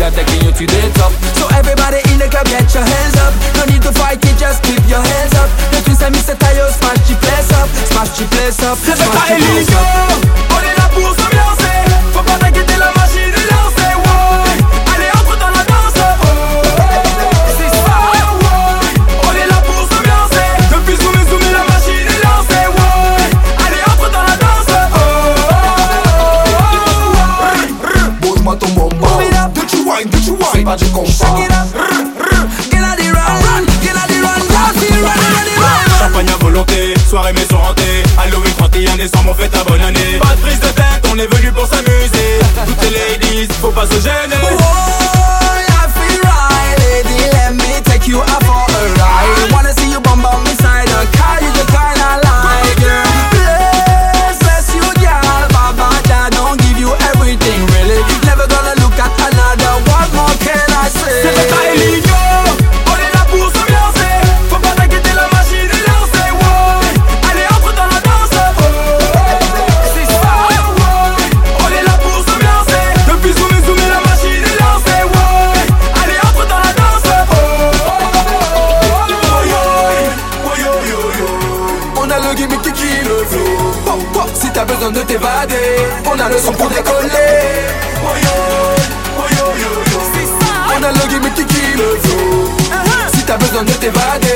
are taking you to the top. So everybody in the club, get your hands up. No need to fight it, just keep your hands up. Le twins à Mr. Tayo, smash the place up. Smash the place up. C'est pas Eligio, on est là pour s'ambiancer. Faut pas t'inquiéter, la machine est lancée. Ouais, allez entre dans la danse. C'est ça, ouais. On est là pour s'ambiancer. Depuis zoomé, zoomé, la machine est lancée. Ouais, allez entre dans la danse. Bouge-moi ton bonbon. Don't you wine, c'est pas du compas. Champagne à volonté, soirée maison hantée. Halloween 31 décembre, on fait ta bonne année. Pas de prise de tête, on est venu pour s'amuser. Toutes les ladies, faut pas se gêner. Oh, I feel right, lady, let me take you out for a ride. Wanna see you bum bum inside a car, you the kind I like, girl. Bless you, girl, Baba, Jah don't give you everything, really. Never gonna look at another, what more can I say? C'est pas Eligio, on est là pour s'ambiancer. Faut pas t'inquiéter, la machine est lancée. Ouais, allez entre dans la danse. C'est ça, ouais. On est là pour s'ambiancer. Depuis zoomé, zoomé, la machine est lancée. Ouais, allez entre dans la danse. On a le gimmick qui le flow. Si t'as besoin de t'évader, on a le son pour décoller. On a le gimmick qui le flow. Si t'as besoin de t'évader,